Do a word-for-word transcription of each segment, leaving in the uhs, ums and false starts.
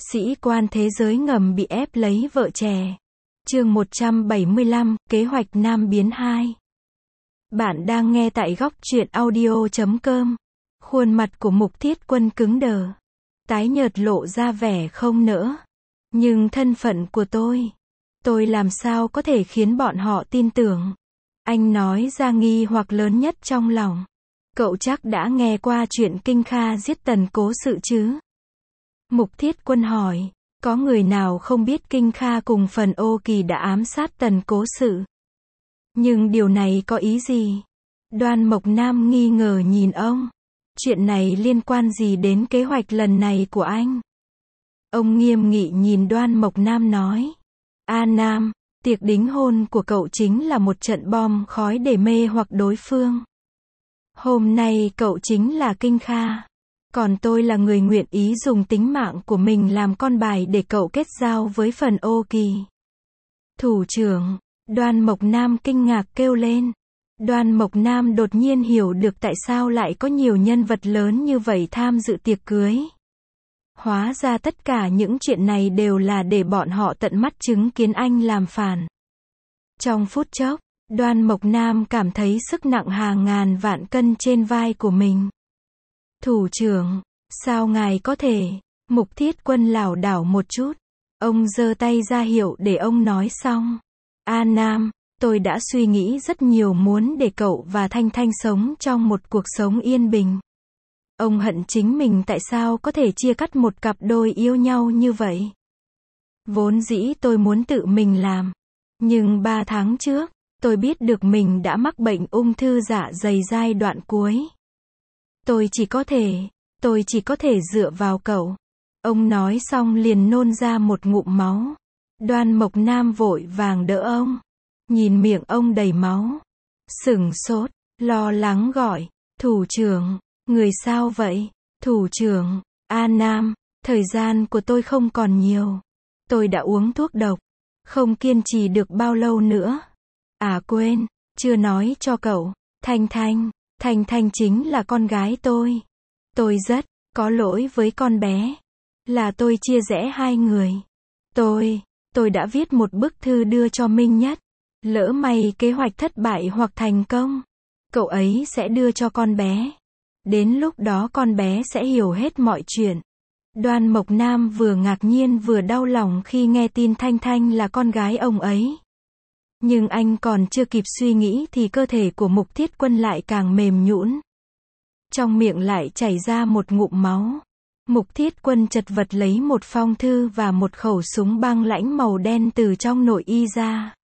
Sĩ quan thế giới ngầm bị ép lấy vợ trẻ. Chương một trăm bảy mươi lăm, Kế hoạch Nam biến hai. Bạn đang nghe tại góc truyện audio chấm com. Khuôn mặt của Mục Thiết Quân cứng đờ, tái nhợt lộ ra vẻ không nỡ. Nhưng thân phận của tôi, tôi làm sao có thể khiến bọn họ tin tưởng? Anh nói ra nghi hoặc lớn nhất trong lòng. Cậu chắc đã nghe qua chuyện Kinh Kha giết Tần Cố Sự chứ? Mục Thiết Quân hỏi. Có người nào không biết Kinh Kha cùng Phần Ô Kỳ đã ám sát Tần Cố Sự? Nhưng điều này có ý gì? Đoan Mộc Nam nghi ngờ nhìn ông. Chuyện này liên quan gì đến kế hoạch lần này của anh? Ông nghiêm nghị nhìn Đoan Mộc Nam nói. A Nam, tiệc đính hôn của cậu chính là một trận bom khói để mê hoặc đối phương. Hôm nay cậu chính là Kinh Kha. Còn tôi là người nguyện ý dùng tính mạng của mình làm con bài để cậu kết giao với Phần Ô Kỳ. Thủ trưởng, Đoan Mộc Nam kinh ngạc kêu lên. Đoan Mộc Nam đột nhiên hiểu được tại sao lại có nhiều nhân vật lớn như vậy tham dự tiệc cưới. Hóa ra tất cả những chuyện này đều là để bọn họ tận mắt chứng kiến anh làm phản. Trong phút chốc, Đoan Mộc Nam cảm thấy sức nặng hàng ngàn vạn cân trên vai của mình. Thủ trưởng, sao ngài có thể? Mục Thiết Quân lảo đảo một chút. Ông giơ tay ra hiệu để ông nói xong. A Nam, tôi đã suy nghĩ rất nhiều muốn để cậu và Thanh Thanh sống trong một cuộc sống yên bình. Ông hận chính mình tại sao có thể chia cắt một cặp đôi yêu nhau như vậy. Vốn dĩ tôi muốn tự mình làm. Nhưng ba tháng trước, tôi biết được mình đã mắc bệnh ung thư dạ dày giai đoạn cuối. Tôi chỉ có thể, tôi chỉ có thể dựa vào cậu. Ông nói xong liền nôn ra một ngụm máu. Đoan Mộc Nam vội vàng đỡ ông. Nhìn miệng ông đầy máu. Sửng sốt, lo lắng gọi. Thủ trưởng, người sao vậy? Thủ trưởng, A Nam, thời gian của tôi không còn nhiều. Tôi đã uống thuốc độc. Không kiên trì được bao lâu nữa. À quên, chưa nói cho cậu. Thanh Thanh. Thanh Thanh chính là con gái tôi. Tôi rất có lỗi với con bé. Là tôi chia rẽ hai người. Tôi, tôi đã viết một bức thư đưa cho Minh Nhất. Lỡ may kế hoạch thất bại hoặc thành công, cậu ấy sẽ đưa cho con bé. Đến lúc đó con bé sẽ hiểu hết mọi chuyện. Đoan Mộc Nam vừa ngạc nhiên vừa đau lòng khi nghe tin Thanh Thanh là con gái ông ấy. Nhưng anh còn chưa kịp suy nghĩ thì cơ thể của Mục Thiết Quân lại càng mềm nhũn. Trong miệng lại chảy ra một ngụm máu. Mục Thiết Quân chật vật lấy một phong thư và một khẩu súng băng lãnh màu đen từ trong nội y ra.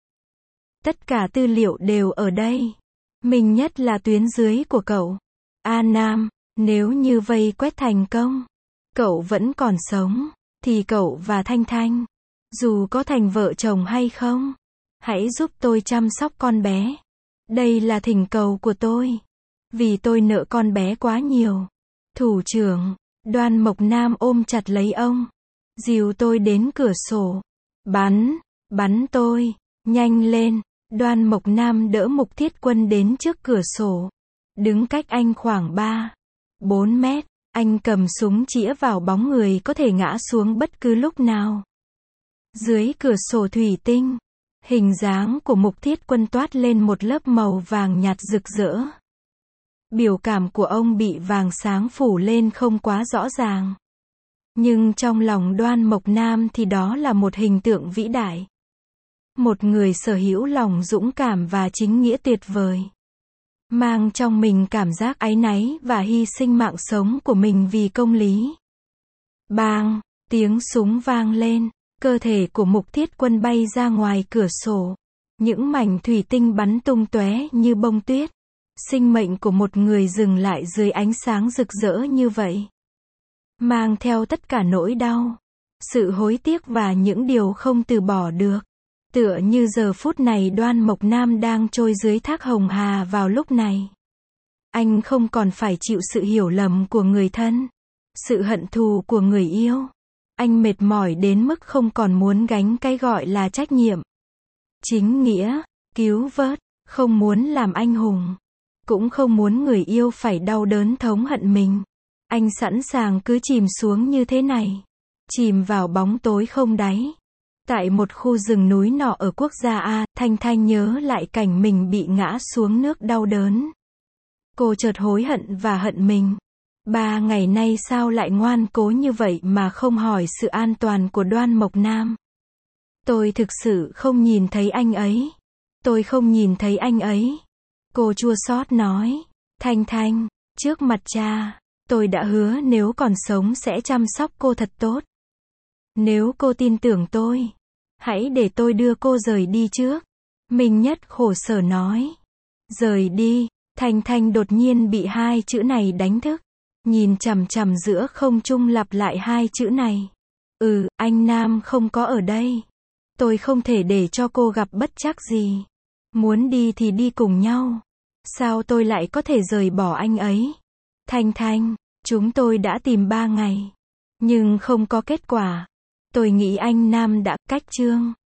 Tất cả tư liệu đều ở đây. Mình Nhất là tuyến dưới của cậu. A Nam, nếu như vây quét thành công, cậu vẫn còn sống, thì cậu và Thanh Thanh, dù có thành vợ chồng hay không, hãy giúp tôi chăm sóc con bé. Đây là thỉnh cầu của tôi. Vì tôi nợ con bé quá nhiều. Thủ trưởng, Đoan Mộc Nam ôm chặt lấy ông. Dìu tôi đến cửa sổ. Bắn, bắn tôi, nhanh lên. Đoan Mộc Nam đỡ Mục Thiết Quân đến trước cửa sổ. Đứng cách anh khoảng ba, bốn mét. Anh cầm súng chĩa vào bóng người có thể ngã xuống bất cứ lúc nào. Dưới cửa sổ thủy tinh, hình dáng của Mục Thiết Quân toát lên một lớp màu vàng nhạt rực rỡ. Biểu cảm của ông bị vàng sáng phủ lên không quá rõ ràng. Nhưng trong lòng Đoan Mộc Nam thì đó là một hình tượng vĩ đại. Một người sở hữu lòng dũng cảm và chính nghĩa tuyệt vời. Mang trong mình cảm giác áy náy và hy sinh mạng sống của mình vì công lý. Bang, tiếng súng vang lên. Cơ thể của Mục Thiết Quân bay ra ngoài cửa sổ. Những mảnh thủy tinh bắn tung tóe như bông tuyết. Sinh mệnh của một người dừng lại dưới ánh sáng rực rỡ như vậy. Mang theo tất cả nỗi đau, sự hối tiếc và những điều không từ bỏ được. Tựa như giờ phút này Đoan Mộc Nam đang trôi dưới thác Hồng Hà vào lúc này. Anh không còn phải chịu sự hiểu lầm của người thân, sự hận thù của người yêu. Anh mệt mỏi đến mức không còn muốn gánh cái gọi là trách nhiệm, chính nghĩa, cứu vớt, không muốn làm anh hùng. Cũng không muốn người yêu phải đau đớn thống hận mình. Anh sẵn sàng cứ chìm xuống như thế này. chìm vào bóng tối không đáy. Tại một khu rừng núi nọ ở quốc gia A, Thanh Thanh nhớ lại cảnh mình bị ngã xuống nước đau đớn. Cô chợt hối hận và hận mình. Ba ngày nay sao lại ngoan cố như vậy mà không hỏi sự an toàn của Đoan Mộc Nam. Tôi thực sự không nhìn thấy anh ấy. Tôi không nhìn thấy anh ấy. Cô chua xót nói. Thanh Thanh, trước mặt cha, tôi đã hứa nếu còn sống sẽ chăm sóc cô thật tốt. Nếu cô tin tưởng tôi, hãy để tôi đưa cô rời đi trước. Minh Nhất khổ sở nói. Rời đi. Thanh Thanh đột nhiên bị hai chữ này đánh thức. Nhìn chằm chằm giữa không trung lặp lại hai chữ này. Ừ, anh Nam không có ở đây. Tôi không thể để cho cô gặp bất trắc gì. Muốn đi thì đi cùng nhau. Sao tôi lại có thể rời bỏ anh ấy? Thanh Thanh, chúng tôi đã tìm ba ngày. Nhưng không có kết quả. Tôi nghĩ anh Nam đã cách chương.